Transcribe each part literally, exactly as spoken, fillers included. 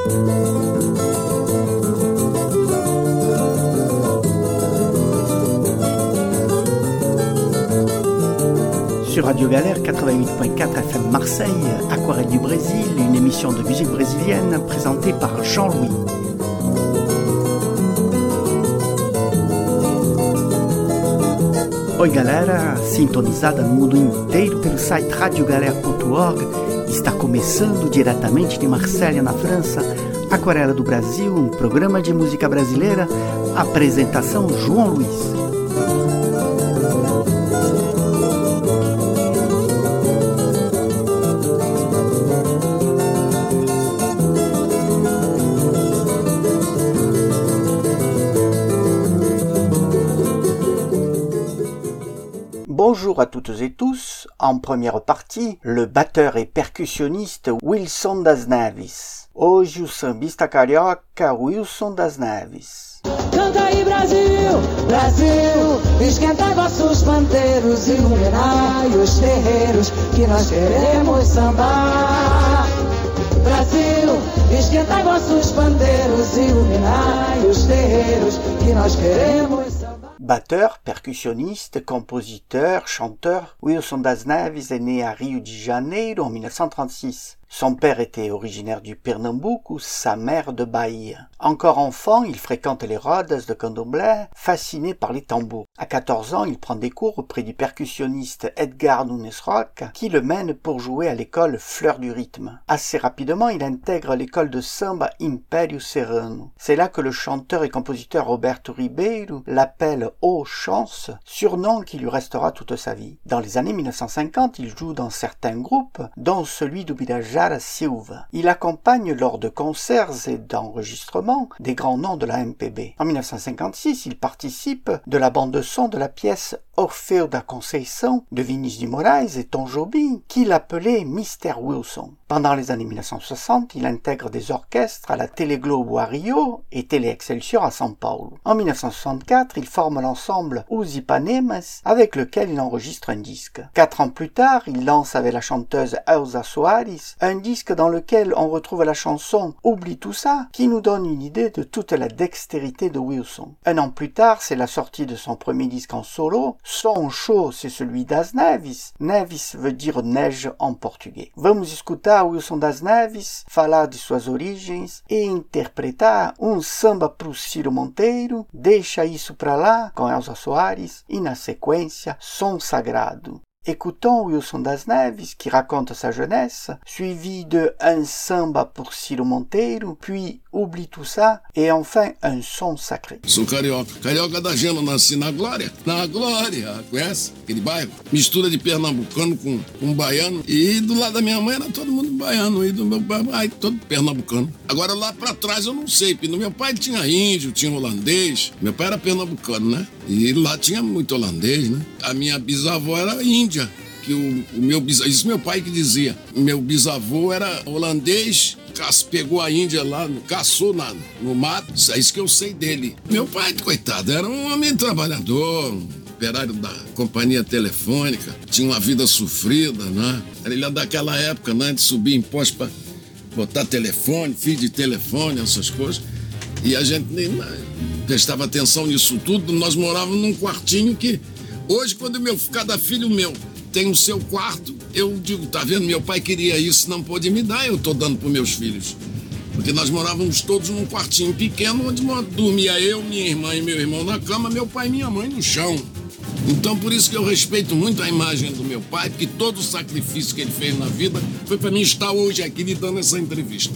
Sur Radio Galère quatre-vingt-huit point quatre F M Marseille, Aquarelle du Brésil, une émission de musique brésilienne présentée par Jean-Louis. Oi galera, sintonizada no mundo inteiro pelo site radio galera ponto org, está começando diretamente de Marselha, na França, Aquarela do Brasil, um programa de música brasileira, apresentação João Luiz. Bonjour à toutes et tous. En première partie, le batteur et percussionniste Wilson das Neves. Hoje o sambista carioca Wilson das Neves. Canta aí Brasil, Brasil, esquenta vossos pandeiros, iluminai os terreiros que nós queremos sambar. Brasil, esquenta vossos pandeiros, iluminai os terreiros que nós queremos sambar. Batteur, percussionniste, compositeur, chanteur, Wilson das Neves est né à Rio de Janeiro en dix-neuf cent trente-six. Son père était originaire du Pernambouco, sa mère de Bahia. Encore enfant, il fréquente les rodas de candomblé, fasciné par les tambours. À quatorze ans, il prend des cours auprès du percussionniste Edgar Nunes Rocha, qui le mène pour jouer à l'école Fleur du Rythme. Assez rapidement, il intègre l'école de samba Império Serrano. C'est là que le chanteur et compositeur Roberto Ribeiro l'appelle Ô Chance, surnom qui lui restera toute sa vie. Dans les années dix-neuf cent cinquante, il joue dans certains groupes, dont celui d'Ubirajara Silva. Il accompagne lors de concerts et d'enregistrements des grands noms de la M P B. En dix-neuf cent cinquante-six, il participe de la bande-son de la pièce Orfeu da Conceição de Vinícius de Moraes et Tom Jobim, qu'il appelait Mister Wilson. Pendant les années dix-neuf cent soixante, il intègre des orchestres à la Tele Globo à Rio et Tele Excelsior à São Paulo. En dix-neuf cent soixante-quatre, il forme l'ensemble Os Ipanemas, avec lequel il enregistre un disque. Quatre ans plus tard, il lance avec la chanteuse Elza Soares un disque dans lequel on retrouve la chanson Oublie tout ça, qui nous donne une idée de toute la dextérité de Wilson. Un an plus tard, c'est la sortie de son premier disque en solo. Son show, c'est celui das Neves. Neves veut dire neige en portugais. Vamos escutar Wilson das Neves falar de suas origens e interpretar um samba pro Ciro Monteiro, Deixa Isso Pra Lá, com Elza Soares, e na sequência, Som Sagrado. Écoutons Wilson das Neves qui raconte sa jeunesse, suivi de Un samba pour Ciro Monteiro, puis Oublie tout ça, et enfin un son sacré. Sou carioca, carioca da Gema, nasci na Glória, na Glória, conhece aquele bairro? Mistura de pernambucano com, com baiano, e do lado da minha mãe era todo mundo baiano, e do meu pai todo pernambucano. Agora lá pra trás eu não sei, porque no meu pai tinha índio, tinha holandês, meu pai era pernambucano, né? E lá tinha muito holandês, né? A minha bisavó era índia, que o, o meu bisavô, isso meu pai que dizia, meu bisavô era holandês, pegou a Índia lá, caçou na, no mato, isso é isso que eu sei dele. Meu pai, coitado, era um homem trabalhador, um operário da companhia telefônica, tinha uma vida sofrida, né? Ele é daquela época, né, de subir em poste para botar telefone, fio de telefone, essas coisas, e a gente nem prestava atenção nisso tudo. Nós morávamos num quartinho que, hoje, quando meu, cada filho meu tem o seu quarto, eu digo, tá vendo, meu pai queria isso, não pôde me dar, eu tô dando pros meus filhos. Porque nós morávamos todos num quartinho pequeno, onde dormia eu, minha irmã e meu irmão na cama, meu pai e minha mãe no chão. Então, por isso que eu respeito muito a imagem do meu pai, porque todo o sacrifício que ele fez na vida foi para mim estar hoje aqui lhe dando essa entrevista.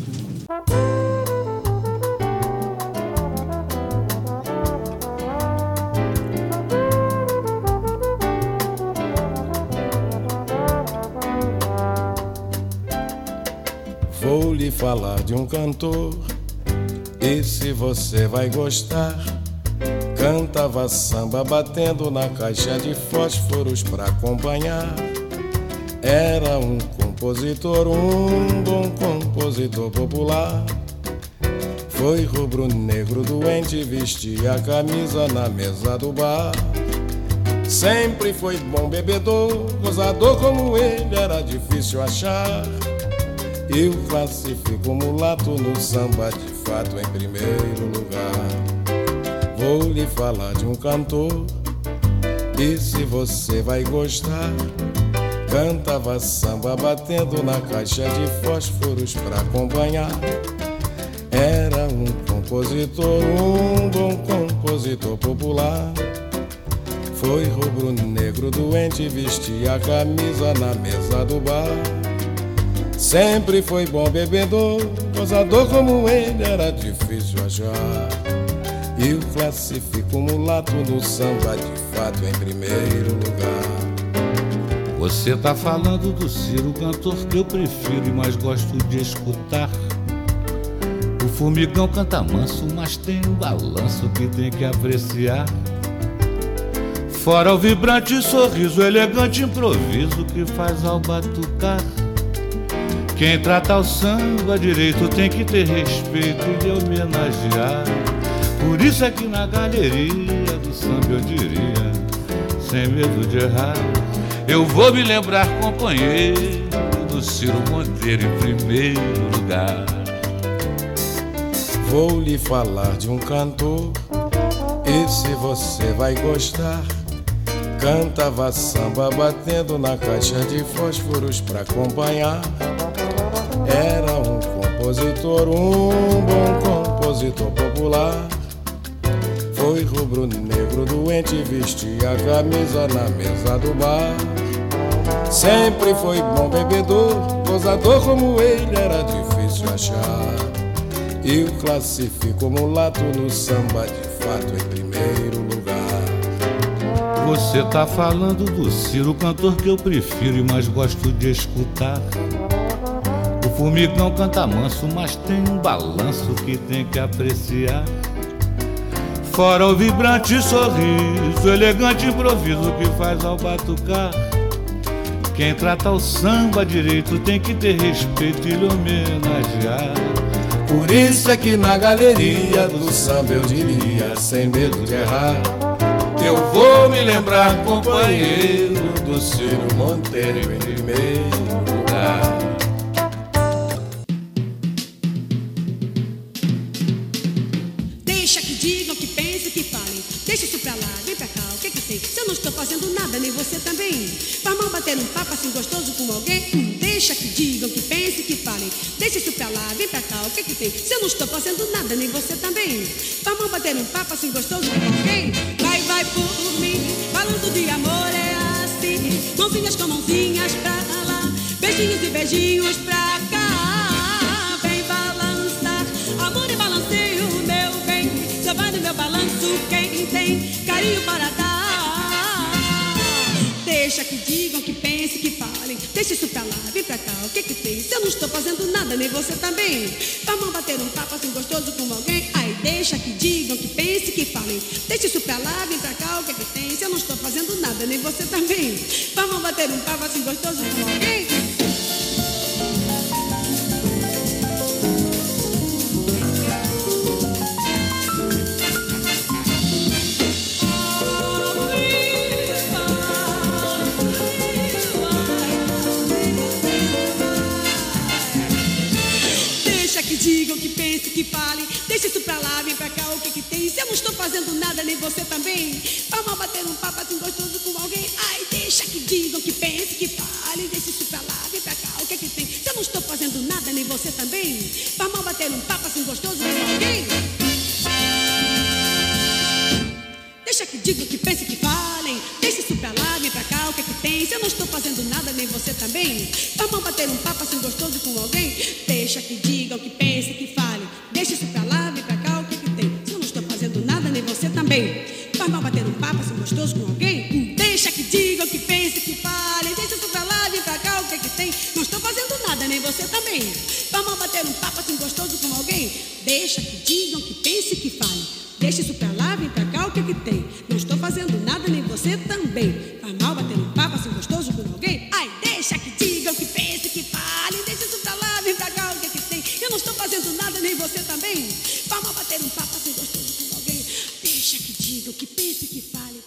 Vou lhe falar de um cantor, e se você vai gostar, cantava samba batendo na caixa de fósforos pra acompanhar. Era um compositor, um bom compositor popular. Foi rubro-negro doente, vestia a camisa na mesa do bar. Sempre foi bom bebedor, gozador como ele era difícil achar. Eu classifico o mulato no samba de fato em primeiro lugar. Vou lhe falar de um cantor, e se você vai gostar, cantava samba batendo na caixa de fósforos pra acompanhar. Era um compositor, um bom compositor popular. Foi rubro-negro doente, vestia a camisa na mesa do bar. Sempre foi bom bebedor, gozador como ele era difícil achar. Eu classifico o mulato no samba de fato em primeiro lugar. Você tá falando do Ciro, cantor que eu prefiro e mais gosto de escutar. O Formigão canta manso, mas tem um balanço que tem que apreciar. Fora o vibrante sorriso, elegante improviso que faz ao batucar. Quem trata o samba direito tem que ter respeito e lhe homenagear. Por isso é que na galeria do samba eu diria, sem medo de errar, eu vou me lembrar, companheiro, do Ciro Monteiro em primeiro lugar. Vou lhe falar de um cantor, e se você vai gostar, cantava samba batendo na caixa de fósforos pra acompanhar. Era um compositor, um bom compositor popular. Foi rubro-negro doente, vestia a camisa na mesa do bar. Sempre foi bom bebedor, gozador como ele era difícil achar. Eu classifico o mulato no samba de fato em primeiro lugar. Você tá falando do Ciro, cantor que eu prefiro e mais gosto de escutar. O Formigão canta manso, mas tem um balanço que tem que apreciar. Fora o vibrante sorriso, elegante improviso que faz ao batucar. Quem trata o samba direito tem que ter respeito e lhe homenagear. Por isso é que na galeria do samba eu diria, sem medo de errar, eu vou me lembrar, companheiro, do Ciro Monteiro em primeiro lugar. Deixa que digam, que pensem, que falem. Deixa isso pra lá, vem pra cá, o que que tem? Se eu não estou fazendo nada, nem você também. Vamos bater um papo assim gostoso com alguém? Hum, deixa que digam, que pensem, que falem. Deixa isso pra lá, vem pra cá, o que que tem? Se eu não estou fazendo nada, nem você também. Vamos bater um papo assim gostoso com alguém? Vai, vai por mim, falando de amor é assim. Mãozinhas com mãozinhas pra lá, beijinhos e beijinhos pra cá. Vem balançar, amor e balanceio, meu bem. Só vai no meu balanço quem tem carinho para dar. Deixa que digam, que pensem, que falem. Deixa isso pra lá, vem pra cá, o que que tem? Se eu não estou fazendo nada, nem você também. Vamos bater um papo assim gostoso com alguém? Ai, deixa que digam, que pensem, que falem. Deixa isso pra lá, vem pra cá, o que que tem? Se eu não estou fazendo nada, nem você também. Vamos bater um papo assim gostoso com alguém? Digam, que pensem, que falem. Deixa isso pra lá, vem pra cá, o que que tem? Se eu não estou fazendo nada, nem você também. Vamos bater um papo assim gostoso com alguém? Ai, deixa que digam, que pensem, que falem. Deixa isso pra lá, vem pra cá, o que que tem? Se eu não estou fazendo nada, nem você também. Vamos bater um papo assim gostoso com alguém? Deixa que digam, que pensem, que falem. Deixa isso pra lá, vem pra cá, o que que tem? Se eu não estou fazendo nada, nem você também. Vamos bater um papo assim gostoso com alguém? Deixa que digam, que pensem, que falem. Deixa isso pra lá, vem pra cá, o que que tem? Se eu não estou fazendo nada, nem você também. Vamos bater um papo assim gostoso com alguém? Hum, deixa que digam, que pensem, que falem. Deixa isso pra lá, vem pra cá, o que que tem? Não estou fazendo nada, nem você também. Vamos bater um papo assim gostoso com alguém? Deixa que digam, que pensem, que falem. Deixa isso pra lá, vem pra cá, o que que tem? Não estou fazendo nada, nem você também. Vai mal bater um papo assim gostoso com alguém? Ai, deixa que digam, que pensem, que falem. Deixa isso pra lá, vem pra cá, o que que tem? Eu não estou fazendo nada, nem você também. Vamos bater um papo assim gostoso com alguém? Deixa que digam, que pensem, que falem.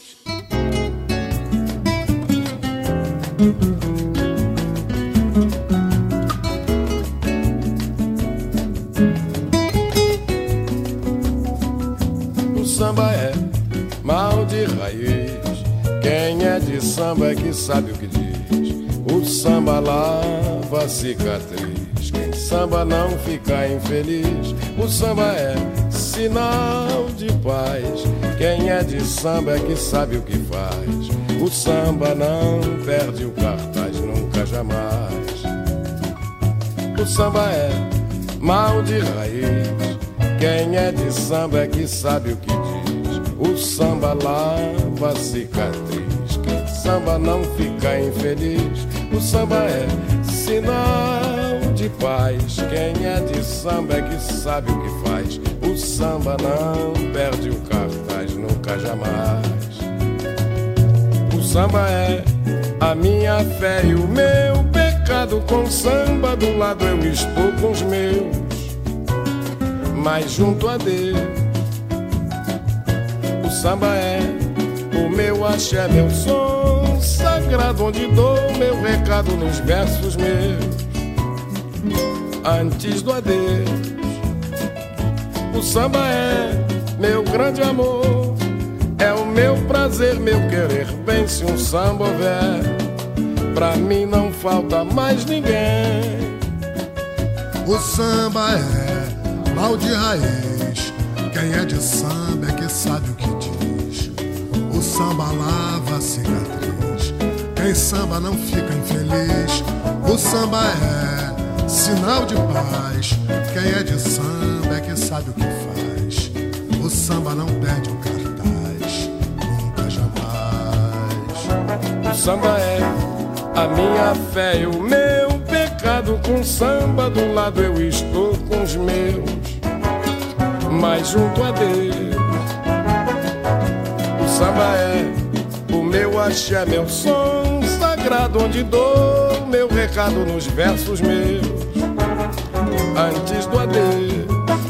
samba é mal de raiz. Quem é de samba é que sabe o que diz. O samba lava a cicatriz. Quem samba não fica infeliz. O samba é sinal de paz. Quem é de samba é que sabe o que faz. O samba não perde o cartaz nunca jamais. O samba é mal de raiz. Quem é de samba é que sabe o que diz. O samba lava a cicatriz. Quem samba não fica infeliz. O samba é sinal de paz. Quem é de samba é que sabe o que faz. O samba não perde o cartaz nunca jamais. O samba é a minha fé e o meu pecado. Com samba do lado eu estou com os meus, mas junto a Deus. O samba é o meu axé, meu som sagrado, onde dou meu recado nos versos meus, antes do adeus. O samba é meu grande amor, é o meu prazer, meu querer bem. Se um samba houver, pra mim não falta mais ninguém. O samba é mal de raiz. Quem é de samba é que sabe o que diz. O samba lava a cicatriz. Quem samba não fica infeliz. O samba é sinal de paz. Quem é de samba é que sabe o que faz. O samba não perde o cartaz nunca jamais. O samba é a minha fé e o meu pecado. Com samba do lado eu estou com os meus, mas junto a Deus. O samba é o meu axé, meu som sagrado, onde dou meu recado nos versos meus, antes do adeus.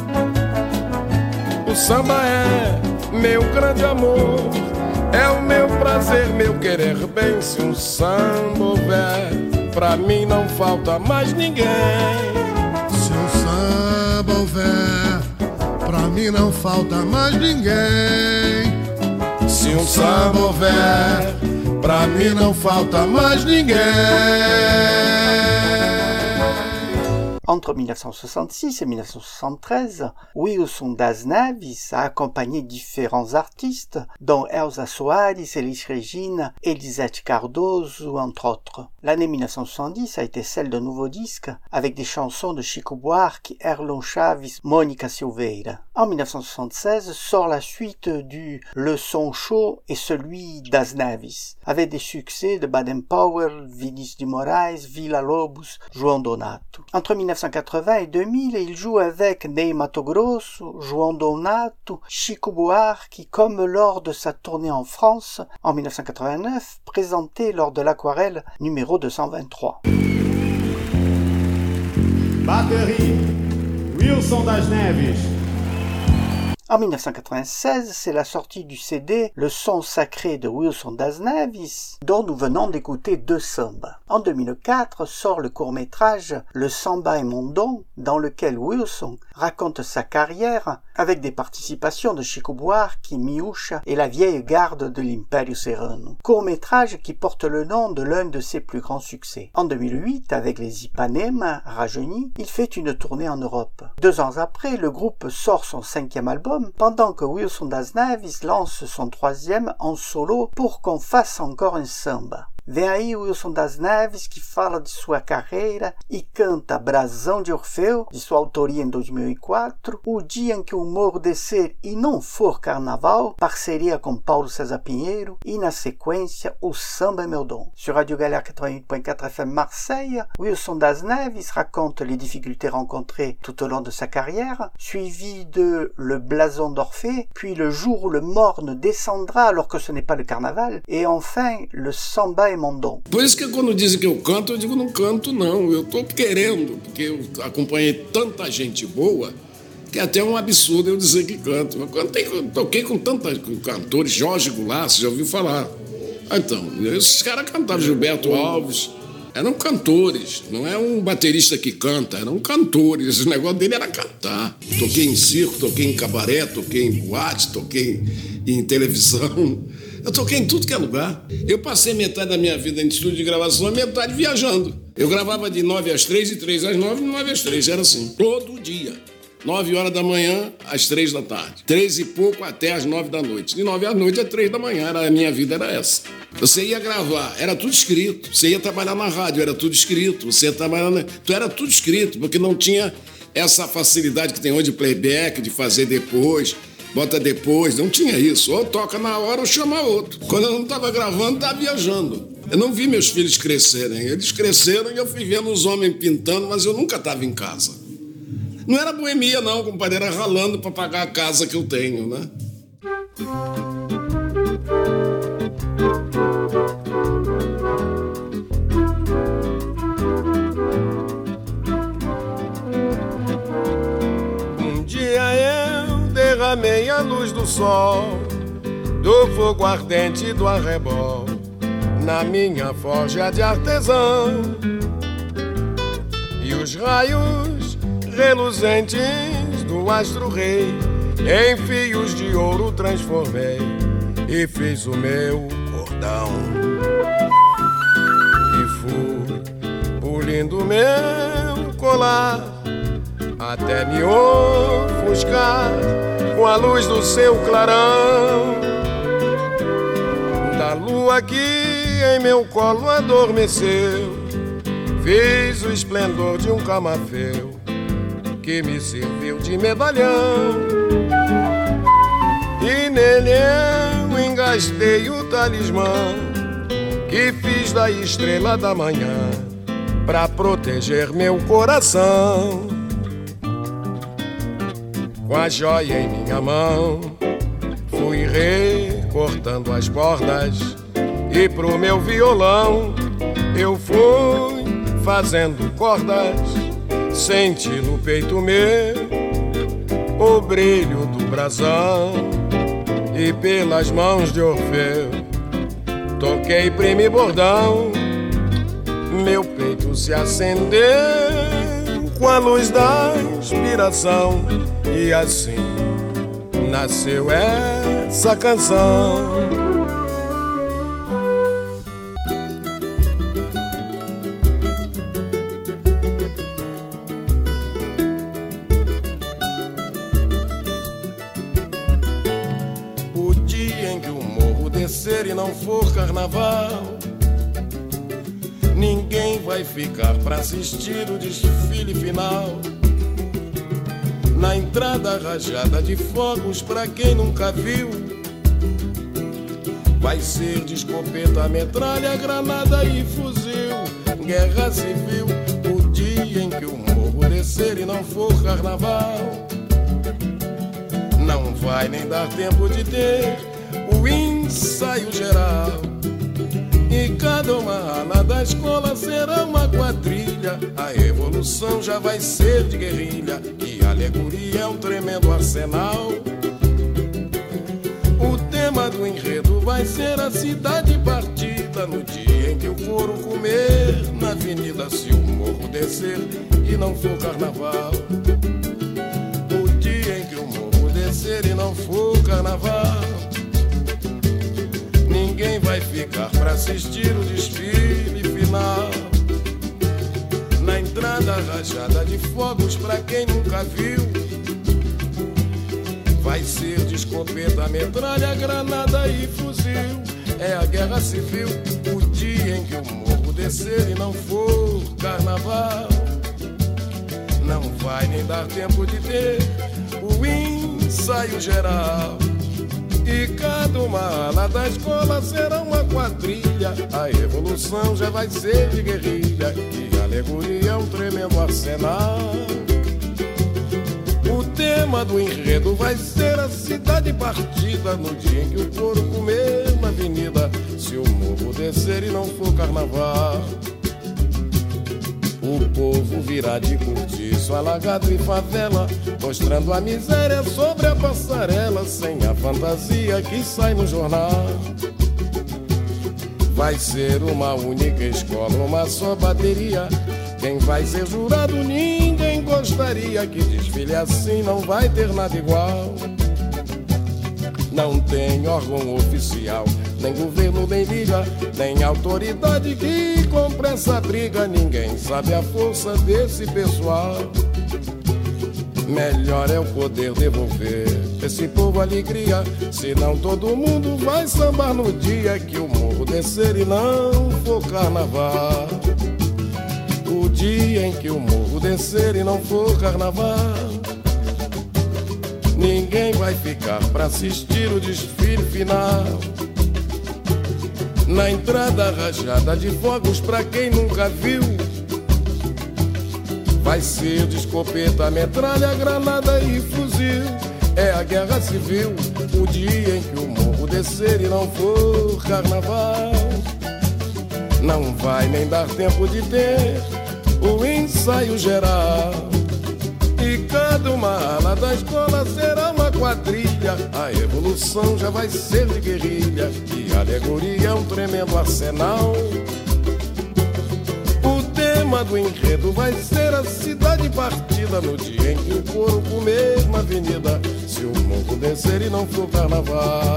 O samba é meu grande amor, é o meu prazer, meu querer bem. Se um samba houver, pra mim não falta mais ninguém. Se um samba houver, pra mim não falta mais ninguém. Se um samba houver, pra mim não falta mais ninguém. Entre mille neuf cent soixante-six et mille neuf cent soixante-treize, Wilson das Neves a accompagné différents artistes, dont Elza Soares, Elis Regina, Elisete Cardoso, entre autres. L'année mille neuf cent soixante-dix a été celle d'un nouveau disque, avec des chansons de Chico Buarque, Erlon Chaves, Mônica Silveira. En mille neuf cent soixante-seize sort la suite du Le Son Chaud et celui das Neves, avec des succès de Baden Powell, Vinícius de Moraes, Villa Lobos, João Donato. Entre mille neuf cent quatre-vingts et deux mille, il joue avec Ney Matogrosso, João Donato, Chico Buarque, comme lors de sa tournée en France en mille neuf cent quatre-vingt-neuf, présentée lors de l'Aquarelle numéro deux cent vingt-trois. Batterie, Wilson das Neves. En mille neuf cent quatre-vingt-seize, c'est la sortie du C D Le Son Sacré de Wilson das Neves, dont nous venons d'écouter deux sambas. En deux mille quatre sort le court-métrage Le Samba est mon don, dans lequel Wilson raconte sa carrière avec des participations de Chico Buarque, Miúcha et la vieille garde de l'Império Serrano. Court-métrage qui porte le nom de l'un de ses plus grands succès. En deux mille huit, avec les Ipanema, rajeunis, il fait une tournée en Europe. Deux ans après, le groupe sort son cinquième album, pendant que Wilson das Neves lance son troisième en solo pour qu'on fasse encore un samba. Vem aí Wilson das Neves, que fala de sua carreira e canta Brasão de Orfeu, de sua autoria em dois mil e quatro, O Dia em que o Morro Descer e Não For Carnaval, parceria com Paulo César Pinheiro, e na sequência O Samba é Meu Dom. Sur Radio Galère quatre-vingt-huit point quatre F M Marseille, Wilson das Neves raconte les difficultés rencontrées tout au long de sa carrière, suivi de Le Blason d'Orphée, puis Le Jour où le Morne descendra alors que ce n'est pas le carnaval, et enfin Le Samba é Mon Dom. Por isso que quando dizem que eu canto, eu digo não canto não, eu tô querendo, porque eu acompanhei tanta gente boa que até é um absurdo eu dizer que canto. Eu cantei, eu toquei com tantos cantores, Jorge Goulart, você já ouviu falar. Então, esses caras cantaram Gilberto Alves, Eram cantores, não é um baterista que canta, eram cantores. O negócio dele era cantar. Toquei em circo, toquei em cabaré, toquei em boate, toquei em televisão. Eu toquei em tudo que é lugar. Eu passei metade da minha vida em estúdio de gravação e metade viajando. Eu gravava de nove às três, de três às nove, de nove às três. Era assim, todo dia. Nove horas da manhã às três da tarde. Três e pouco até às nove da noite. De nove à noite às três da manhã. Era, a minha vida era essa. Você ia gravar, era tudo escrito. Você ia trabalhar na rádio, era tudo escrito. Você ia trabalhar na... Então era tudo escrito, porque não tinha essa facilidade que tem hoje de playback, de fazer depois, bota depois. Não tinha isso. Ou toca na hora ou chama outro. Quando eu não estava gravando, estava viajando. Eu não vi meus filhos crescerem. Eles cresceram e eu fui vendo os homens pintando, mas eu nunca estava em casa. Não era boemia, não, compadre. Era ralando para pagar a casa que eu tenho, né? Um dia eu derramei a luz do sol, do fogo ardente do arrebol, na minha forja de artesão. E os raios reluzentes do astro-rei em fios de ouro transformei e fiz o meu cordão. E fui pulindo meu colar até me ofuscar com a luz do seu clarão, da lua que em meu colo adormeceu. Fiz o esplendor de um camafeu que me serviu de medalhão, e nele eu engastei o talismã que fiz da estrela da manhã pra proteger meu coração. Com a joia em minha mão fui recortando as cordas, e pro meu violão eu fui fazendo cordas. Senti no peito meu o brilho do brasão, e pelas mãos de Orfeu toquei prima e bordão. Meu peito se acendeu com a luz da inspiração, e assim nasceu essa canção. E não for carnaval, ninguém vai ficar pra assistir o desfile final. Na entrada rajada de fogos, pra quem nunca viu, vai ser de escopeta, metralha, granada e fuzil. Guerra civil, o dia em que o morro descer e não for carnaval, não vai nem dar tempo de ter o ensaio geral, e cada uma ala da escola será uma quadrilha. A evolução já vai ser de guerrilha, e a alegoria é um tremendo arsenal. O tema do enredo vai ser a cidade partida, no dia em que eu for comer na avenida, se o morro descer e não for carnaval. O dia em que o morro descer e não for carnaval, ninguém vai ficar pra assistir o desfile final. Na entrada rajada de fogos, pra quem nunca viu, vai ser de escopeta, metralha, granada e fuzil. É a guerra civil, o dia em que o morro descer e não for carnaval, não vai nem dar tempo de ter o ensaio geral. E cada uma ala da escola será uma quadrilha. A evolução já vai ser de guerrilha, e a alegoria é um tremendo arsenal. O tema do enredo vai ser a cidade partida, no dia em que o couro comer na avenida, se o morro descer e não for carnaval. O povo virá de cortiço, alagado e favela, mostrando a miséria sobre a passarela, sem a fantasia que sai no jornal. vai ser uma única escola, uma só bateria. Quem vai ser jurado ninguém gostaria. Que desfile assim não vai ter nada igual. Não tem órgão oficial, nem governo, nem liga, nem autoridade que compre essa briga. Ninguém sabe a força desse pessoal. Melhor é o poder devolver esse povo alegria. Senão todo mundo vai sambar no dia que o morro descer e não for carnaval. O dia em que o morro descer e não for carnaval. Ninguém vai ficar pra assistir o desfile final. Na entrada rajada de fogos pra quem nunca viu. Vai ser de escopeta, metralha, granada e fuzil. É a guerra civil, o dia em que o morro descer e não for carnaval. Não vai nem dar tempo de ter o ensaio geral. E cada uma ala da escola será uma quadrilha. A evolução já vai ser de guerrilha. E a alegoria é um tremendo arsenal. O tema do enredo vai ser a cidade partida. No dia em que o coro comer uma avenida. Se o morro descer e não for carnaval.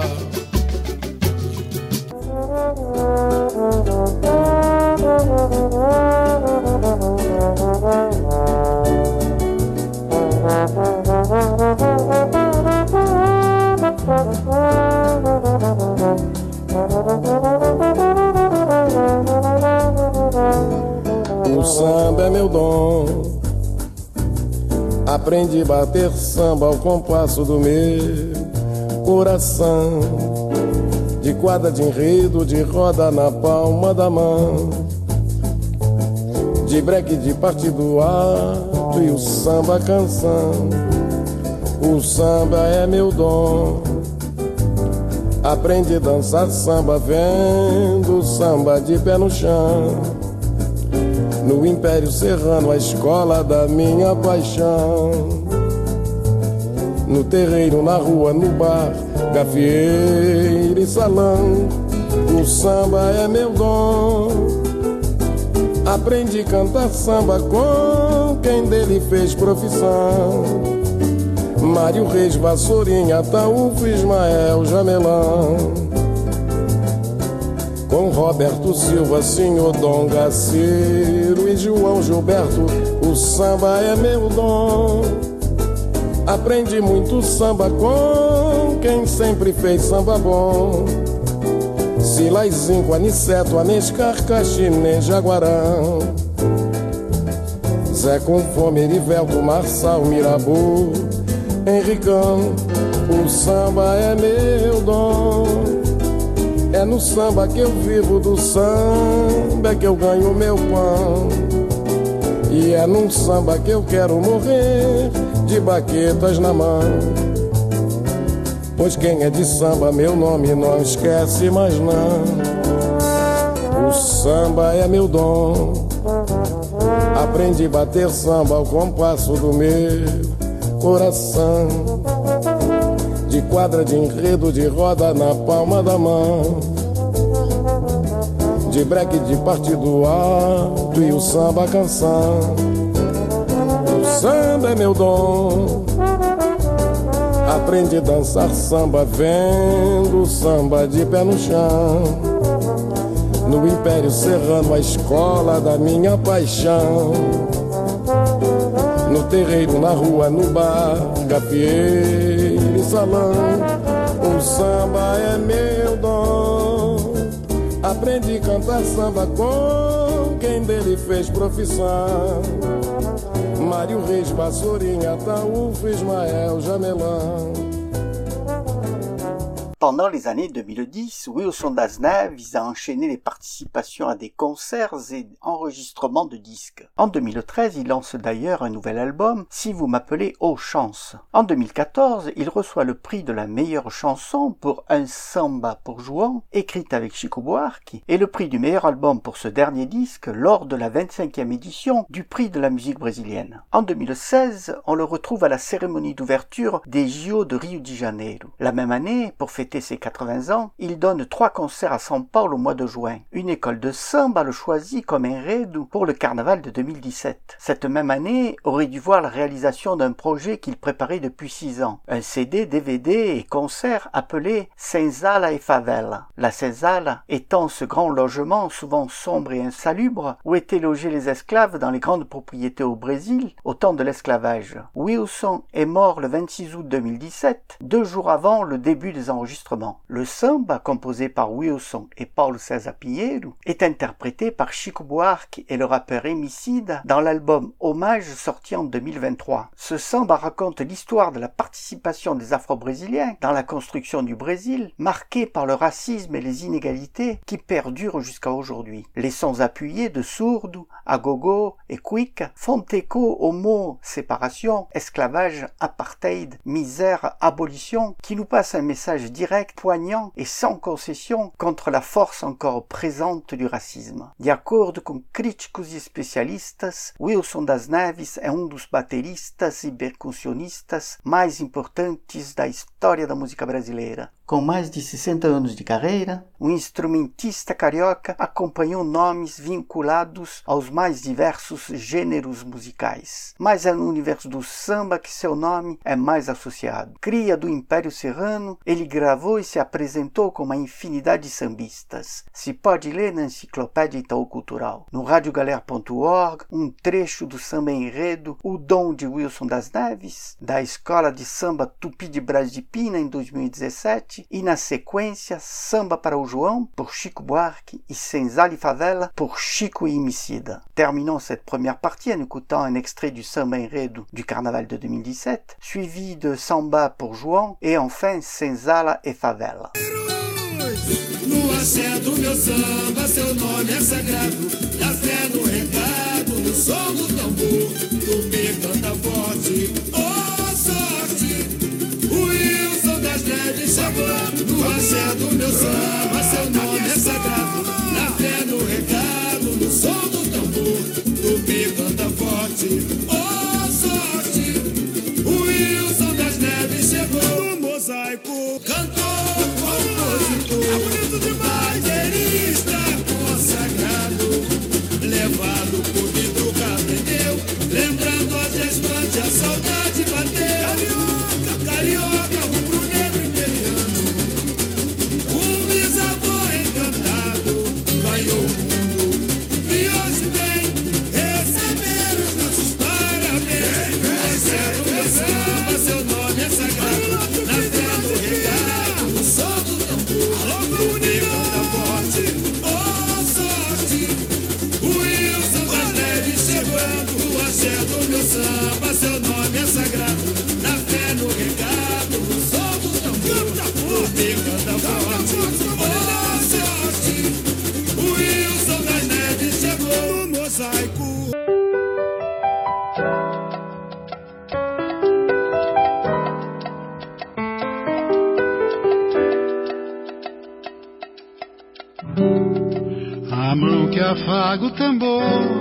O samba é meu dom. Aprendi a bater samba ao compasso do meu coração. De quadra de enredo, de roda na palma da mão. De breque, de partido alto e o samba canção. O samba é meu dom. Aprendi a dançar samba vendo samba de pé no chão. No Império Serrano, a escola da minha paixão. No terreiro, na rua, no bar, gafieira e salão. O samba é meu dom. Aprendi a cantar samba com quem dele fez profissão. Mário Reis, Vassourinha, Ataúfo, Ismael, Jamelão. Com Roberto Silva, Senhor Dom Gaceiro e João Gilberto, o samba é meu dom. Aprendi muito samba com quem sempre fez samba bom. Silaizinho, Aniceto, Anescar, Caxinê, Jaguarão. Zé com Fome, Erivelto, Marçal, Mirabu, Henricão. O samba é meu dom. É no samba que eu vivo, do samba é que eu ganho meu pão. E é num samba que eu quero morrer, de baquetas na mão. Pois quem é de samba, meu nome não esquece mais não. O samba é meu dom. Aprendi a bater samba ao compasso do meu coração. De quadra de enredo, de roda na palma da mão. De breque, de partido alto e o samba canção. O samba é meu dom. Aprendi a dançar samba vendo samba de pé no chão. No Império Serrano, a escola da minha paixão. No terreiro, na rua, no bar, gafieira e salão. O samba é meu dom. Aprendi a cantar samba com quem dele fez profissão. Mário Reis, Vassourinha, Ataúfo, Ismael, Jamelão. Pendant les années deux mille dix, Wilson Das Neves a enchaîné les participations à des concerts et enregistrements de disques. En deux mille treize, il lance d'ailleurs un nouvel album, Si vous m'appelez aux chances. En deux mille quatorze, il reçoit le prix de la meilleure chanson pour Un samba pour Jouan, écrite avec Chico Buarque, et le prix du meilleur album pour ce dernier disque lors de la vingt-cinquième édition du prix de la musique brésilienne. En deux mille seize, on le retrouve à la cérémonie d'ouverture des J O de Rio de Janeiro. La même année, pour fêter fêter ses quatre-vingts ans, il donne trois concerts à São Paulo au mois de juin. Une école de samba le choisit comme enredo pour le carnaval de deux mille dix-sept. Cette même année aurait dû voir la réalisation d'un projet qu'il préparait depuis six ans. Un C D, D V D et concert appelé Senzala e Favela. La Senzala étant ce grand logement souvent sombre et insalubre où étaient logés les esclaves dans les grandes propriétés au Brésil au temps de l'esclavage. Wilson est mort le vingt-six août deux mille dix-sept, deux jours avant le début des enregistrements. Le samba, composé par Wilson et Paulo César Pinheiro, est interprété par Chico Buarque et le rappeur Emicida dans l'album Hommage sorti en deux mille vingt-trois. Ce samba raconte l'histoire de la participation des Afro-Brésiliens dans la construction du Brésil, marquée par le racisme et les inégalités qui perdurent jusqu'à aujourd'hui. Les sons appuyés de Surdo, Agogo et Quick font écho aux mots séparation, esclavage, apartheid, misère, abolition, qui nous passent un message direct, poignant et sans concession contre la force encore présente du racisme. De acordo com críticos e especialistas, Wilson das Neves é um dos bateristas e percussionistas mais importantes da história da música brasileira. Com mais de sessenta anos de carreira, o instrumentista carioca acompanhou nomes vinculados aos mais diversos gêneros musicais. Mas é no universo do samba que seu nome é mais associado. Cria do Império Serrano, ele gravou e se apresentou com uma infinidade de sambistas. Se pode ler na Enciclopédia Itaú Cultural. No radiogalera ponto org, um trecho do samba enredo O Dom de Wilson das Neves, da Escola de Samba Tupi de Brás de Pina em dois mil e dezessete, e na sequência Samba para o João, por Chico Buarque, e Senzala e Favela, por Chico e Emicida. Terminons cette première partie en écoutant un extrait du samba enredo du carnaval de deux mille dix-sept, suivi de Samba por João, et enfin Senzala e Favela. No axé do meu samba, seu nome é sagrado. Na fé do recado, no som do tambor, Tupi canta forte, oh sorte. O Wilson das Neves chegou. No axé do meu samba, seu nome é sagrado. Na fé do recado, no som do tambor, Tupi canta forte, oh sorte. O Wilson das Neves chegou. No mosaico, cantor, compositor, baterista consagrado, levado por vidro aprendeu, lembrando a desmante, a saudade bateu. Carioca, carioca, rubro-negro imperiano, um bisavô encantado, ganhou o mundo e hoje vem receber os nossos parabéns. Mas é o meu samba, seu nome é sagrado, na fé do recado, no som do tambor, Tupi canta forte, oh sorte. O Wilson das Neves chegando, o axé do meu samba, seu nome é sagrado, na fé no recado, no som do tambor, Tupi canta forte, oh sorte. O Wilson das Neves chegou no mosaico. A mão que afaga o tambor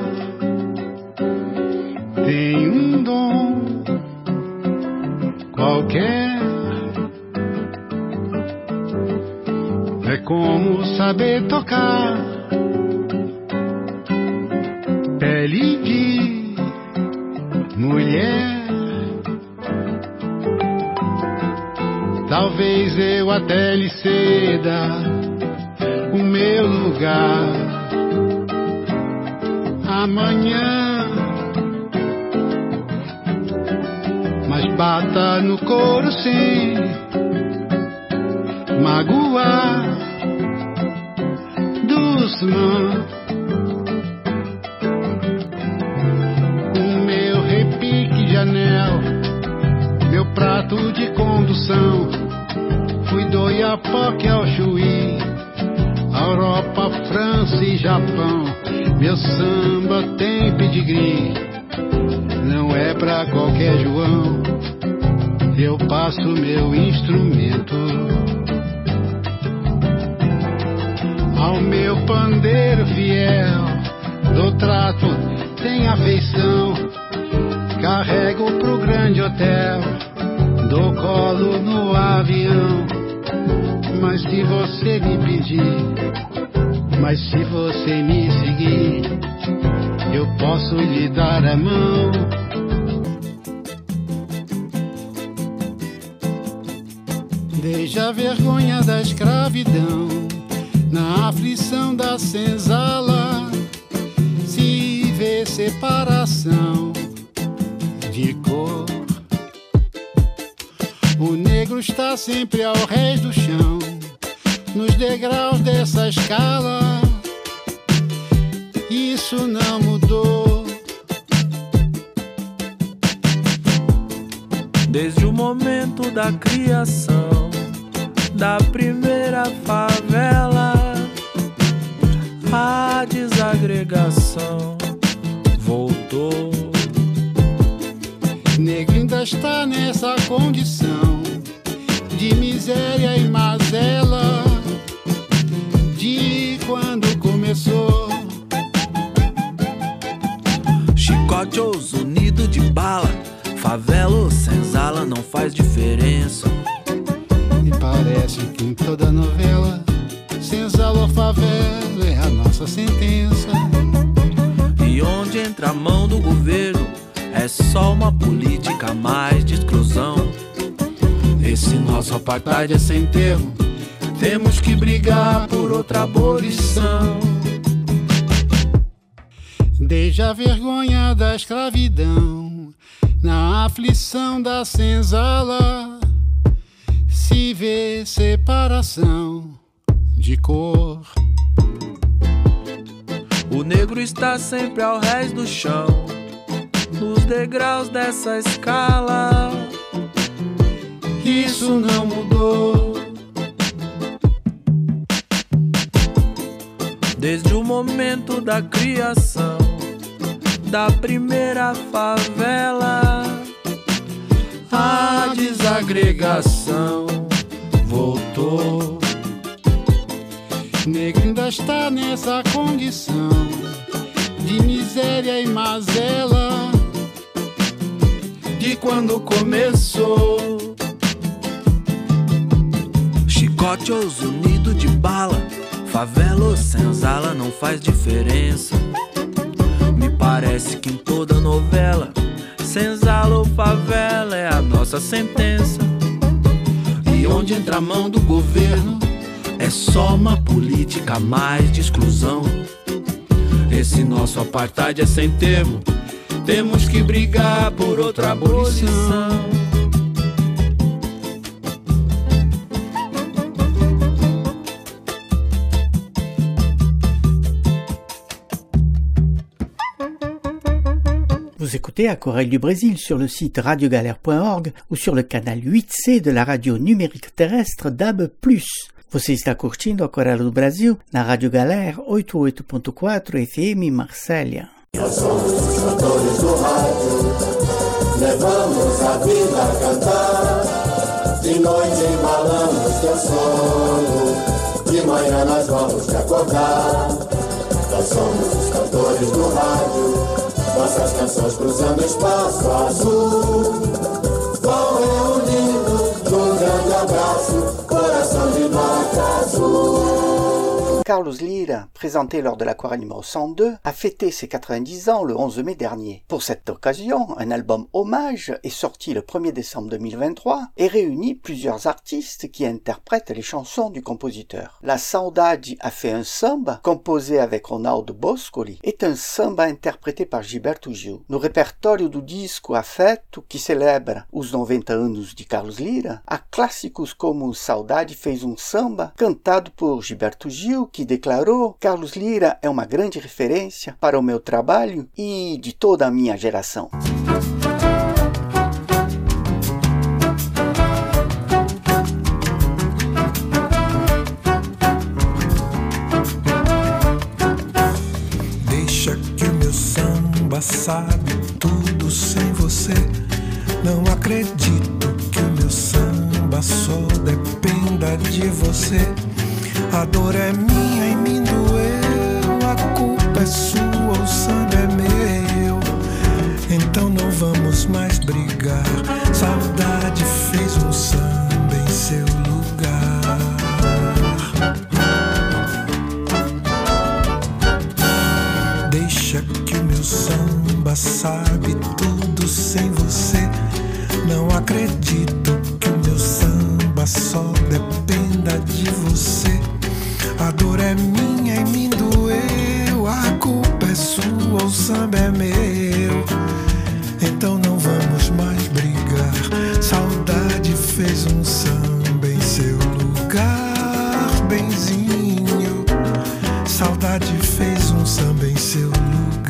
tem um dom qualquer. É como saber tocar pele de mulher. Talvez eu até lhe ceda o meu lugar amanhã, mas bata no couro sem magoar dos mãos. O meu repique de anel, meu prato de condução, fui do Iapoque ao Chuí, Europa, França e Japão. Meu samba tem pedigree, não é pra qualquer João. Eu passo meu instrumento ao meu pandeiro fiel, dou trato, tem afeição, carrego pro grande hotel, dou colo no avião. Mas se você me pedir, mas se você me seguir, eu posso lhe dar a mão. Deixa a vergonha da escravidão, na aflição da senzala, se vê separação de cor. O negro está sempre ao rés do chão, nos degraus dessa escala. Isso não mudou. Desde o momento da criação da primeira favela, a desagregação voltou. Negro ainda está nessa condição de miséria e mazela de quando começou. Chicote ou zunido de bala, favela ou senzala não faz diferença. E parece que em toda novela, senzala ou favela é a nossa sentença. E onde entra a mão do governo, é só uma política a mais de exclusão. Esse nosso apartheid é sem termo, temos que brigar por outra abolição. Desde a vergonha da escravidão, na aflição da senzala, se vê separação de cor. O negro está sempre ao rés do chão, nos degraus dessa escala. Isso não mudou. Desde o momento da criação da primeira favela, a desagregação voltou. Negro ainda está nessa condição de miséria e mazela de quando começou. Chicote ou zunido de bala, favela ou senzala não faz diferença. Me parece que em toda novela, senzala ou favela é a nossa sentença. E onde entra a mão do governo, é só uma política a mais de exclusão. Esse nosso apartheid é sem termo, temos que brigar por outra abolição. Vous écoutez Aquarelle du Brésil sur le site radio galère point org ou sur le canal huit C de la radio numérique terrestre D A B plus. Você está curtindo Aquarelle do Brasil na Rádio Galera oitenta e oito ponto quatro F M Marsella. Nós somos os cantores do rádio, levamos a vida a cantar. De noite embalamos teu sono, de manhã nós vamos te acordar. Nós somos os cantores do rádio, nossas canções cruzando espaço azul, vão reunindo num grande abraço, coração de nota azul. Carlos Lyra, présenté lors de l'Aquarelle numéro cent deux, a fêté ses quatre-vingt-dix ans le onze mai dernier. Pour cette occasion, un album hommage est sorti le premier décembre deux mille vingt-trois et réunit plusieurs artistes qui interprètent les chansons du compositeur. La Saudade a fait un samba, composé avec Ronaldo Boscoli, est un samba interprété par Gilberto Gil. No repertório do disco Afeto, que celebra os noventa anos de Carlos Lyra, há clássicos como Saudade fez um samba, cantado por Gilberto Gil, que declarou: Carlos Lyra é uma grande referência para o meu trabalho e de toda a minha geração. Deixa que o meu samba sabe tudo sem você. Não acredito que o meu samba só dependa de você. A dor é minha e me doeu, a culpa é sua, o samba é meu. Então não vamos mais brigar, saudade fez um samba em seu lugar. fez um samba em seu lugar, benzinho. Saudade fez um samba em seu lugar.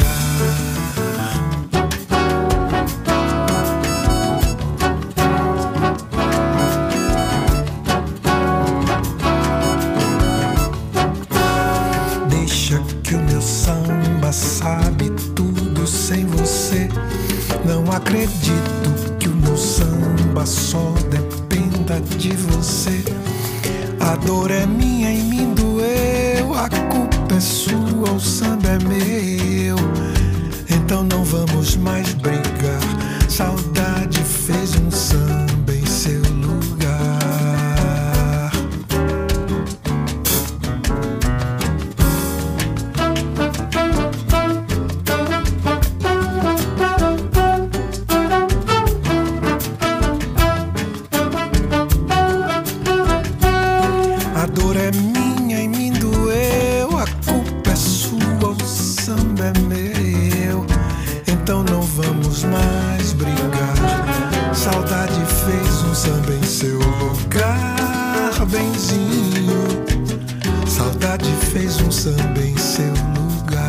Deixa que o meu samba sabe tudo sem você. Não acredito que o meu samba só dependa de você. A dor é minha e me doeu, a culpa é sua, o samba é meu. Então não vamos mais brigar. Saudade fez um samba em seu lugar. A dor é minha e me doeu, a culpa é sua, o samba é meu. Então não vamos mais brigar. Saudade fez um samba em seu lugar, benzinho. Saudade fez um samba em seu lugar.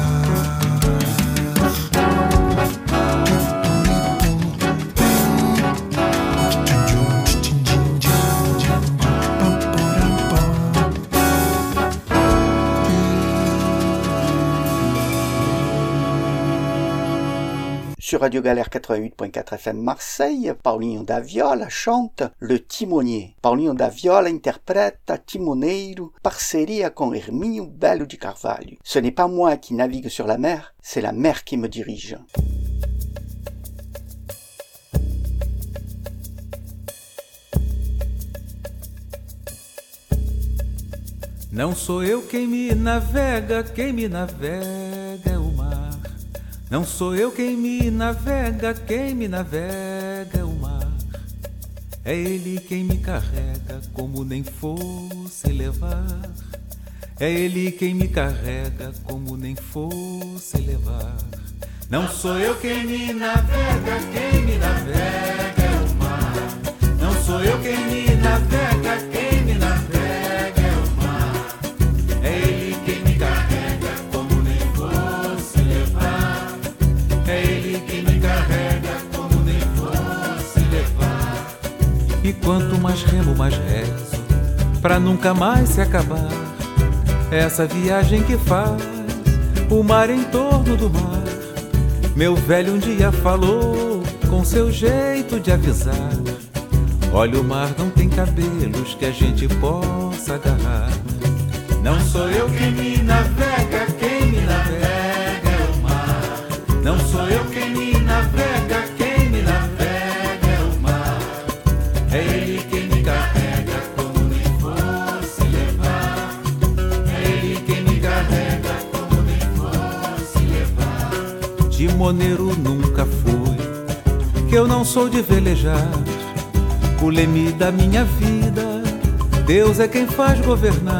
Sur Radio Galère quatre-vingt-huit point quatre F M Marseille, Paulinho da Viola chante Le Timonier. Paulinho da Viola interprète Timoneiro, parceria com Hermínio Belo de Carvalho. Ce n'est pas moi qui navigue sur la mer, c'est la mer qui me dirige. Não sou eu quem me navega, quem me navega é o mar. Não sou eu quem me navega, quem me navega é o mar. É ele quem me carrega, como nem fosse levar. É ele quem me carrega, como nem fosse levar. Não sou eu quem me navega, quem me navega é o mar. Não sou eu quem me navega, quem me navega é o mar. É ele quem me carrega, como nem fosse levar. É ele quem me carrega, como nem fosse levar. E quanto mais remo, mais rezo, pra nunca mais se acabar. Essa viagem que faz o mar em torno do mar. Meu velho um dia falou, com seu jeito de avisar: olha, o mar não tem cabelos que a gente possa agarrar. Não sou eu quem me navega, quem me navega é o mar. Não sou eu quem me navega, quem me navega é o mar. É ele quem me carrega, como nem fosse levar. É ele quem me carrega, como nem fosse levar. Timoneiro nunca fui, que eu não sou de velejar. O leme da minha vida, Deus é quem faz governar.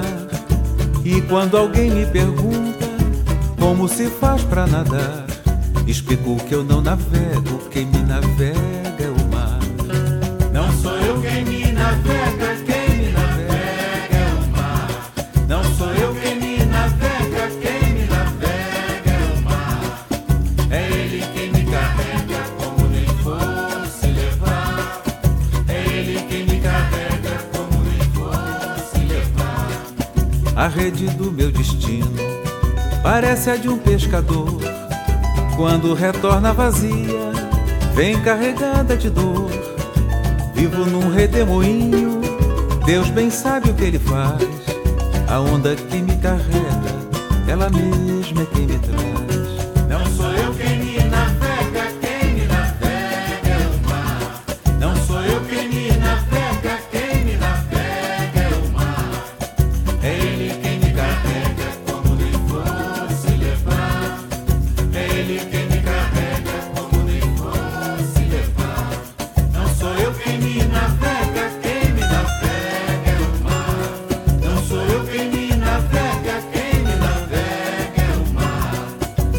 E quando alguém me pergunta como se faz pra nadar, explico que eu não navego, quem me navega é o mar. Não sou eu quem me navega, quem me navega é o mar. Não sou eu quem me navega, quem me navega é o mar. É ele quem me carrega, como nem fosse levar. É ele quem me carrega, como nem fosse levar. A rede do meu destino parece a de um pescador. Quando retorna vazia, vem carregada de dor. Vivo num redemoinho, Deus bem sabe o que ele faz. A onda que me carrega, ela mesma é quem me traz. Não sou eu quem me navega, quem me navega é o mar. Não sou eu quem me navega, quem me navega é o mar. É ele quem me carrega, como nem fosse levar. É ele quem me carrega, como nem fosse levar. Não sou eu quem me navega, quem me navega é o mar. Não sou eu quem me navega, quem me navega é o mar.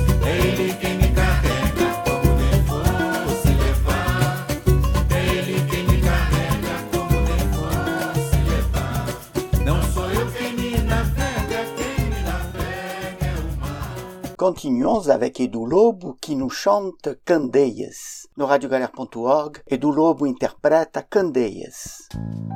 continuons avec Edu Lobo qui nous chante Candeias. No radiogalera ponto org, Edu Lobo interpreta Candeias.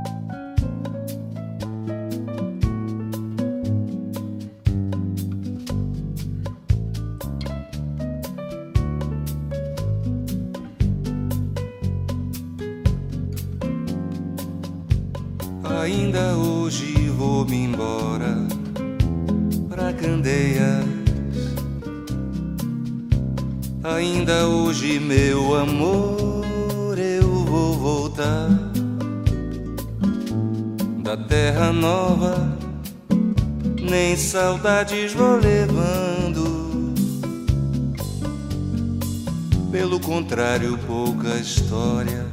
Ainda hoje vou-me embora pra Candeias. Ainda hoje, meu amor, eu vou voltar da terra nova. Nem saudades vou levando. Pelo contrário, pouca história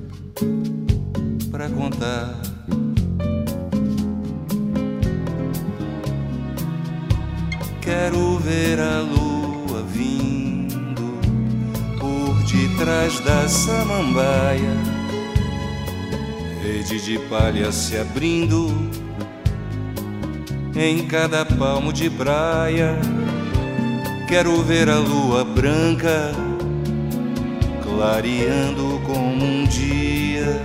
pra contar. Quero ver a lua vindo por detrás da samambaia, rede de palha se abrindo em cada palmo de praia. Quero ver a lua branca clareando como um dia,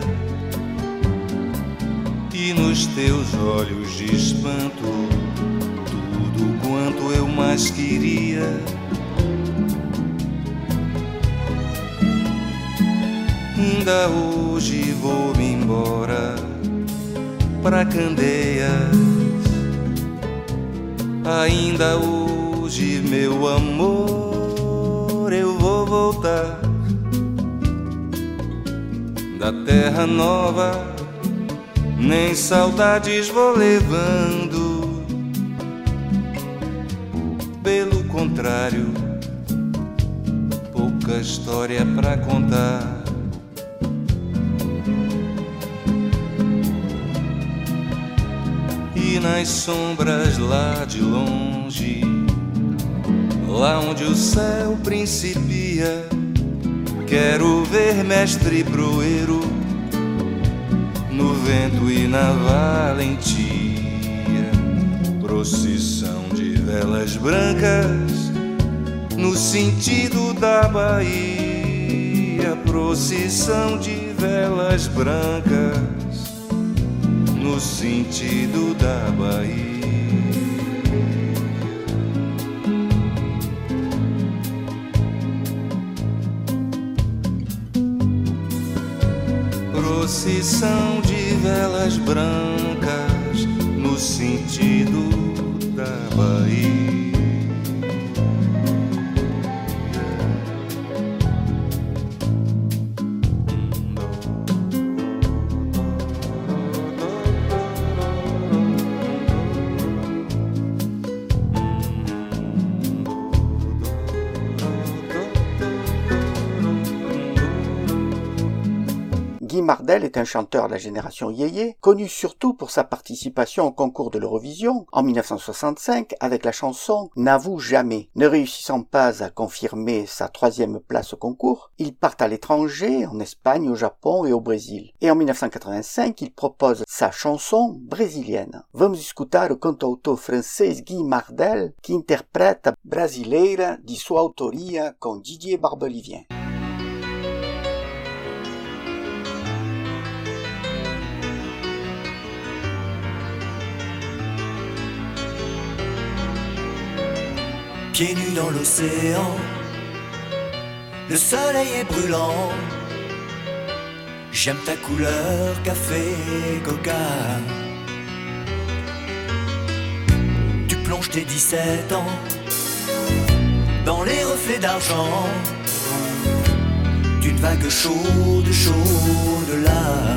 e nos teus olhos de espanto quanto eu mais queria. Ainda hoje vou-me embora pra Candeias. Ainda hoje, meu amor, eu vou voltar da terra nova. Nem saudades vou levando. Pelo contrário, pouca história pra contar. E nas sombras lá de longe, lá onde o céu principia, quero ver mestre proeiro no vento e na valentia. Procissão de velas brancas no sentido da Bahia. Procissão de velas brancas no sentido da Bahia. Procissão de velas brancas no sentido da Bahia. Guy Mardel est un chanteur de la génération yéyé, connu surtout pour sa participation au concours de l'Eurovision en mille neuf cent soixante-cinq avec la chanson « N'avoue jamais ». Ne réussissant pas à confirmer sa troisième place au concours, il part à l'étranger, en Espagne, au Japon et au Brésil. Et en mille neuf cent quatre-vingt-cinq, il propose sa chanson brésilienne. Vamos escutar o cantautor francês Guy Mardel, que interpreta Brasileira de sua autoria com Didier Barbelivien. Pieds nus dans l'océan, le soleil est brûlant. J'aime ta couleur café coca. Tu plonges tes dix-sept ans dans les reflets d'argent d'une vague chaude, chaude là.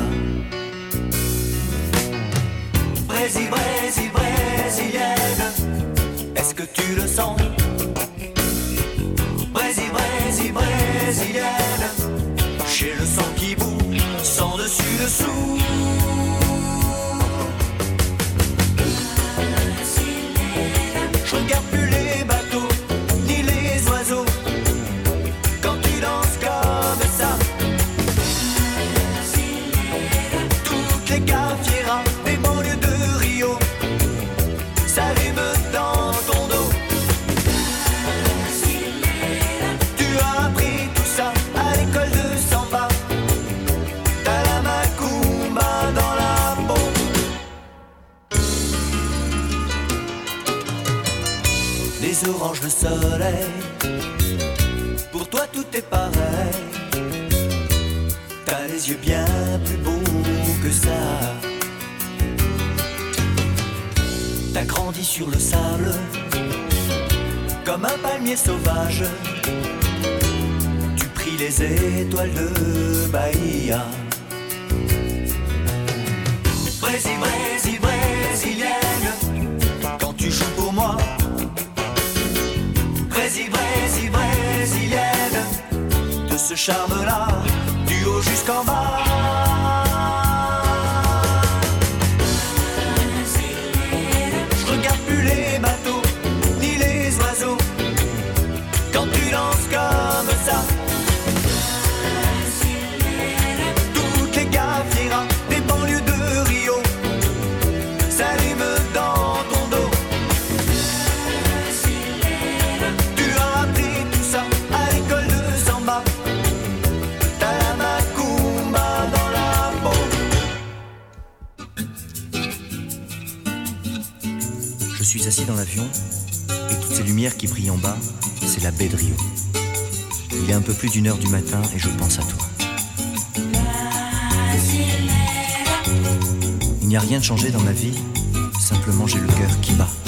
Brésil, Brésil, brésilienne, est-ce que tu le sens? Brésil, Brésil, brésilienne, j'ai le sang qui bout, sans dessus dessous. Je regarde plus les bateaux, ni les oiseaux, quand tu danses comme ça. Toutes les cafieras, les banlieues de Rio, ça rime dans ton dos. oranges, le soleil. Pour toi tout est pareil. T'as les yeux bien plus beaux que ça. T'as grandi sur le sable comme un palmier sauvage. Tu pries les étoiles de Bahia. Brésil, Brésil, brésilienne, quand tu joues pour moi. Brésil, Brésil, brésilienne, de ce charme-là, du haut jusqu'en bas. Je regarde plus les bateaux, ni les oiseaux, quand tu danses comme ça. Toutes les gafieras des banlieues de Rio s'allument dans ton dos. Tu as appris tout ça à l'école de samba. T'as la macumba dans la peau. Je suis assis dans l'avion et toutes ces lumières qui brillent en bas, c'est la baie de Rio. Il est un peu plus d'une heure du matin et je pense à toi. Il n'y a rien de changé dans ma vie, simplement j'ai le cœur qui bat.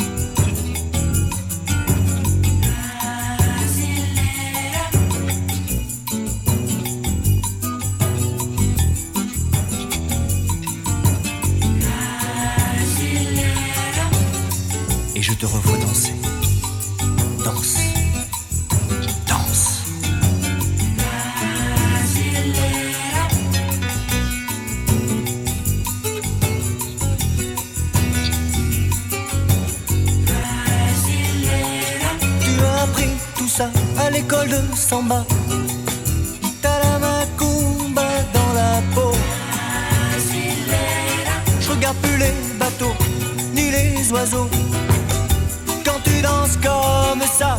Et je te revois danser. Danse. Danse. Tu as appris tout ça à l'école de samba. T'as la macumba dans la peau. Je regarde plus les bateaux, ni les oiseaux, quand tu danses comme ça.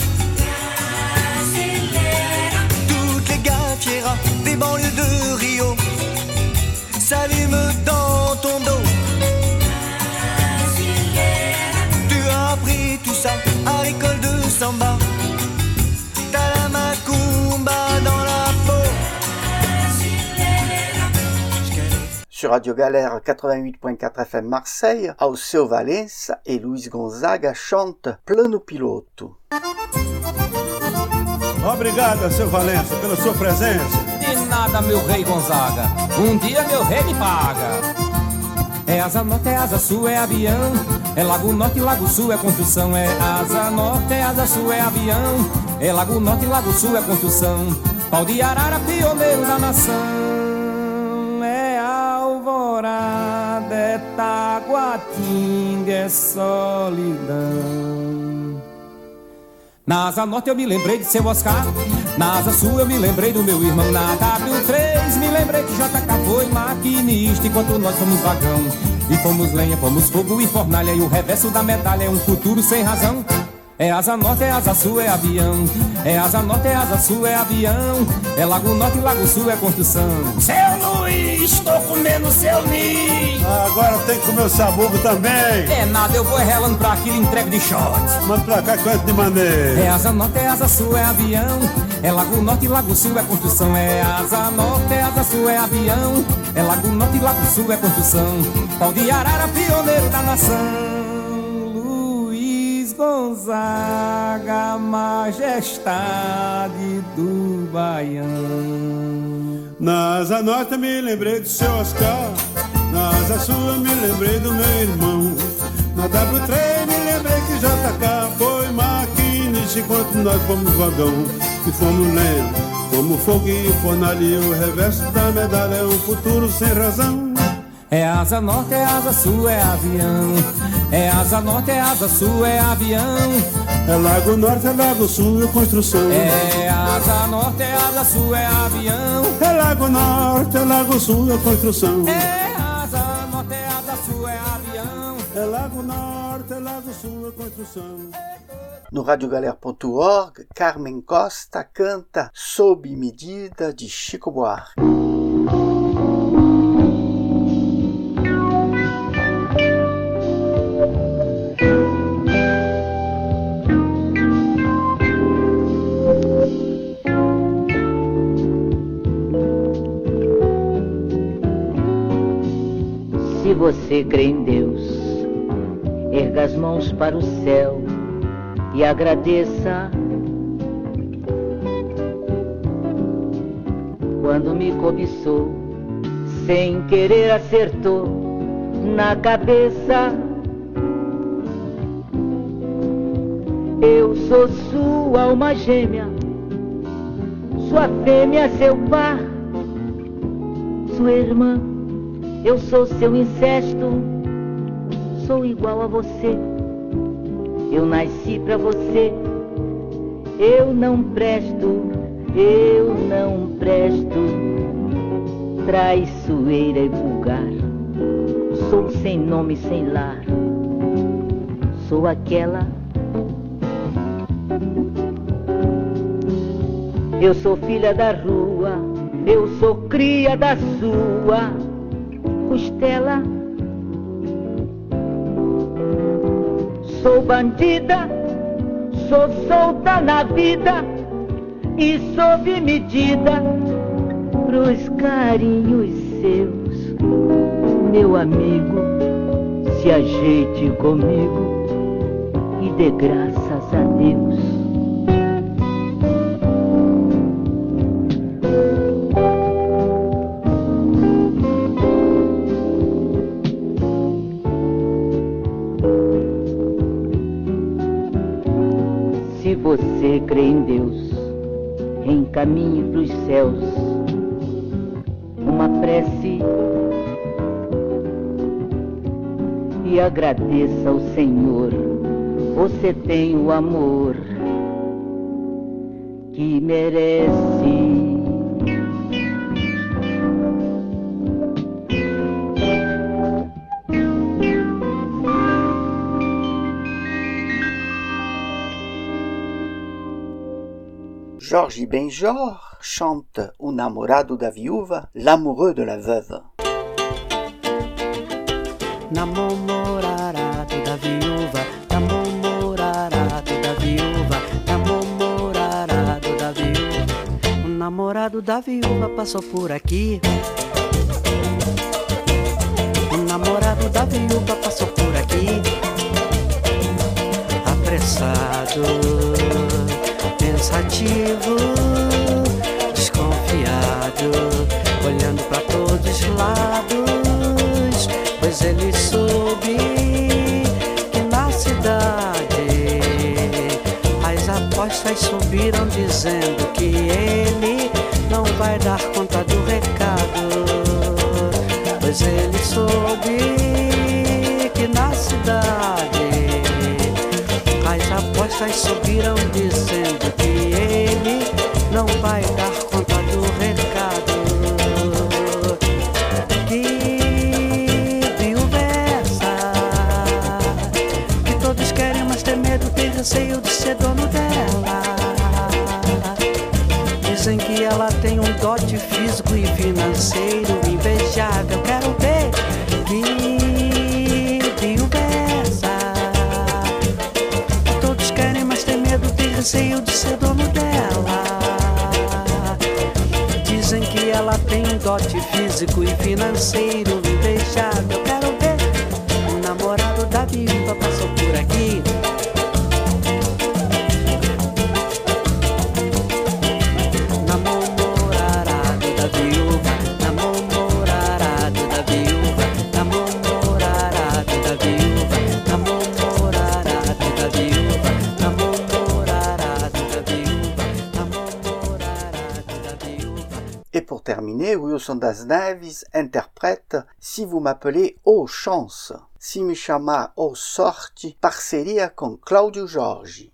Toutes les gafieras des banlieues de Rio s'allument dans ton dos. Tu as appris tout ça à l'école de samba. T'as la macumba dans la peau. Sur Radio Galère quatre-vingt-huit point quatre F M Marseille, Alceu Valença et Luiz Gonzaga chantent Plano Piloto. Obrigado, seu Valença, pela sua presença. De nada, meu rei Gonzaga, um dia meu rei me paga. É asa norte, é asa sul, é avião. É lago norte, lago sul, é construção. É asa norte, é asa sul, é avião. É lago norte, lago sul, é construção. Pau de arara, pioneiro da nação. É alvorada, é taguatinga, é solidão. Na asa norte eu me lembrei de seu Oscar. Na asa sul eu me lembrei do meu irmão. Na W três me lembrei que J K foi maquinista enquanto nós fomos vagão. E fomos lenha, fomos fogo e fornalha. E o reverso da medalha é um futuro sem razão. É asa norte, é asa sul, é avião. É asa norte, é asa sul, é avião. É lago norte, lago sul, é construção. Seu Luiz, tô comendo seu ninho. Agora tem que comer o sabugo também. É nada, eu vou relando pra aquilo, entrego de shot. Manda pra cá, quanto de maneira. É asa norte, é asa sul, é avião. É lago norte, lago sul, é construção. É asa norte, é asa sul, é avião. É lago norte, lago sul, é construção. Pau de arara, pioneiro da nação. Gonzaga, majestade do Baião. Na asa norte eu me lembrei do seu Oscar. Na asa sul eu me lembrei do meu irmão. Na W três me lembrei que J K foi maquinista enquanto nós fomos vagão. E fomos lendo, como fogo e fornalha. O reverso da medalha é um futuro sem razão. É asa norte, é asa sul, é avião. É asa norte, é asa sul, é avião. É lago norte, é lago sul, é construção. É asa norte, é asa sul, é avião. É lago norte, é lago sul, é construção. É asa norte, é asa sul, é avião. É lago norte, é lago sul, é construção. No radiogalera ponto org, Carmen Costa canta Sob Medida de Chico Buarque. Se você crê em Deus, erga as mãos para o céu e agradeça. Quando me cobiçou, sem querer acertou na cabeça. Eu sou sua alma gêmea, sua fêmea, seu par, sua irmã. Eu sou seu incesto, sou igual a você. Eu nasci pra você. Eu não presto, eu não presto. Traiçoeira e vulgar. Sou sem nome, sem lar. Sou aquela. Eu sou filha da rua, eu sou cria da sua costela. Sou bandida, sou solta na vida e sob medida pros carinhos seus. Meu amigo, se ajeite comigo e dê graças a Deus. Se você crê em Deus, encaminhe pros céus uma prece e agradeça ao Senhor. Você tem o amor que merece. Jorge Benjor chante O namorado da viúva, l'amoureux de la veuve. Namorado da viúva, namorado da viúva, namorado da viúva. O namorado da viúva passou por aqui. O namorado da viúva passou por aqui. Apressado, pensativo, desconfiado, olhando para todos os lados, pois ele soube que na cidade as apostas subiram, dizendo que ele não vai dar conta do recado, pois ele soube que na cidade as apostas subiram, dizendo que ele não vai dar conta do recado. Que viúva é essa? Que todos querem, mas tem medo, tem receio de ser dono dela. Dizem que ela tem um dote físico e financeiro invejável. Quero ver. Que viúva é essa? Receio de ser dono dela. Dizem que ela tem um dote físico e financeiro invejável. Quero ver. O namorado da viúva passou por aqui. Namorado da viúva, namorado da viúva, namorado da viúva, namorado da viúva, namorado. Et pour terminer, Wilson das Neves interprète Si vous m'appelez Ô Chance, Se me chamar Ô Sorte, parceria com Cláudio Jorge.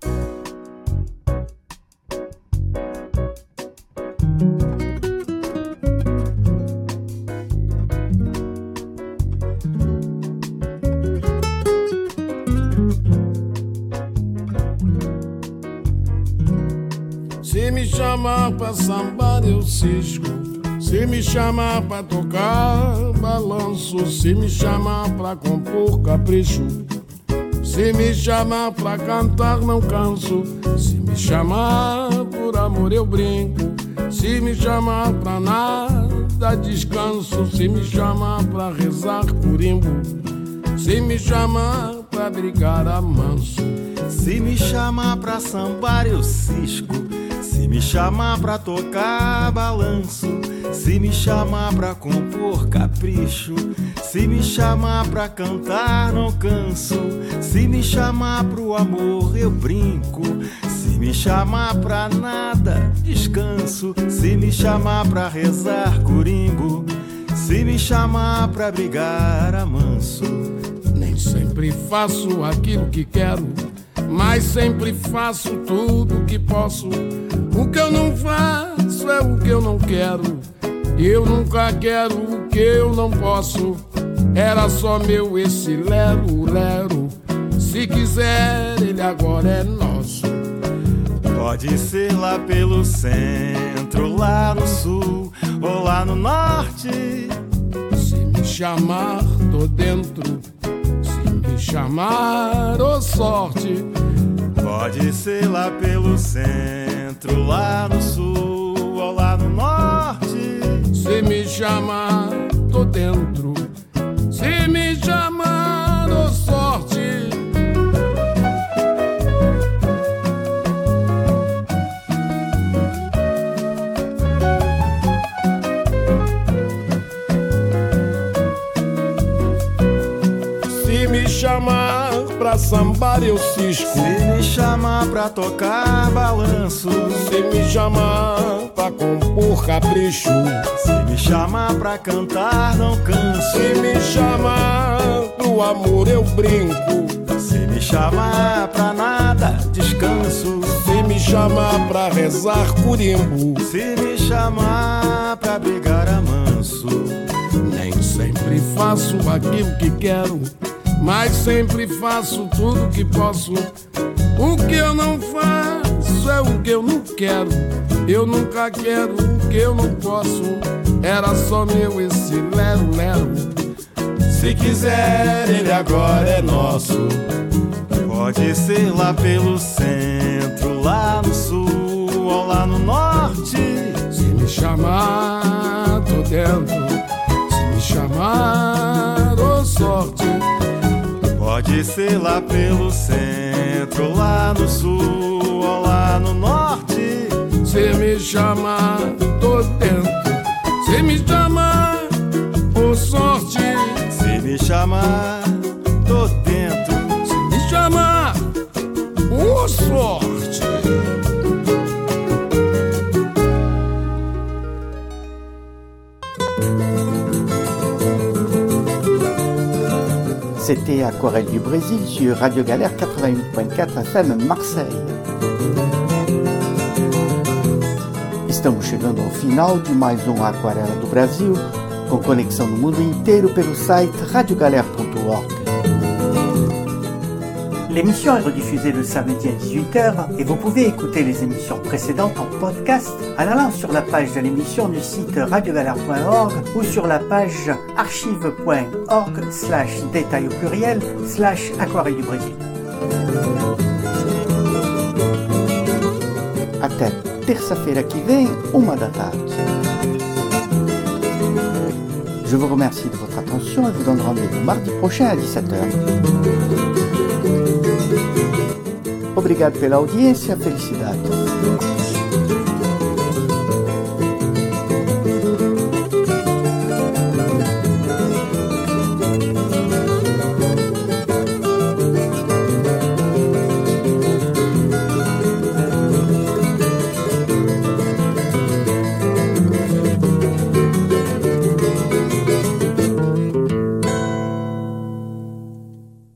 Se me chamar pra sambar eu cisco, se me chamar pra tocar balanço, se me chamar pra compor capricho, se me chamar pra cantar não canso, se me chamar por amor eu brinco, se me chamar pra nada dá descanso. Se me chamar pra rezar curimbo, se me chamar pra brigar a manso, se me chamar pra sambar eu cisco, se me chamar pra tocar balanço, se me chamar pra compor capricho, se me chamar pra cantar não canso, se me chamar pro amor eu brinco, se me chamar pra nada descanso, se me chamar pra rezar corimbo, se me chamar pra brigar a manso. Nem sempre faço aquilo que quero, mas sempre faço tudo que posso. O que eu não faço é o que eu não quero, eu nunca quero o que eu não posso. Era só meu esse lero-lero, se quiser ele agora é nosso. Pode ser lá pelo centro, lá no sul ou lá no norte. Se me chamar, tô dentro, se me chamar, ô sorte. Pode ser lá pelo centro, lá no sul ou lá no norte. Se me chamar, tô dentro, se me chamar, ô sorte. Se me chamar pra sambar eu cisco, se me chamar pra tocar balanço, se me chamar pra compor capricho, se me chamar pra cantar não canso, se me chamar pro amor eu brinco, se me chamar pra nada descanso, se me chamar pra rezar curimbo, se me chamar pra brigar a manso. Nem sempre faço aquilo que quero, mas sempre faço tudo que posso. O que eu não faço é o que eu não quero, eu nunca quero o que eu não posso. Era só meu esse lero-lero, se quiser ele agora é nosso. Pode ser lá pelo centro, lá no sul ou lá no norte. Se me chamar, tô dentro, se me chamar, ô sorte. Pode ser lá pelo centro, lá no sul ou lá no norte. Se me chamar, tô dentro, se me chamar, ô sorte. Se me chamar, tô dentro, se me chamar, ô sorte. C'était Aquarelle du Brésil sur Radio Galère quatre-vingt-huit point quatre F M Marseille. Estamos chegando ao final de mais um Aquarela do Brasil, com conexão no mundo inteiro pelo site radio galère ponto org. L'émission est rediffusée le samedi à dix-huit heures et vous pouvez écouter les émissions précédentes en podcast en allant sur la page de l'émission du site radio galère point org ou sur la page archive point org slash détail au pluriel slash Aquarelle du Brésil. Até terça-feira que vem, uma da tarde. Je vous remercie de votre attention et vous donne rendez-vous mardi prochain à dix-sept heures. Obrigado pela audiência, felicidade.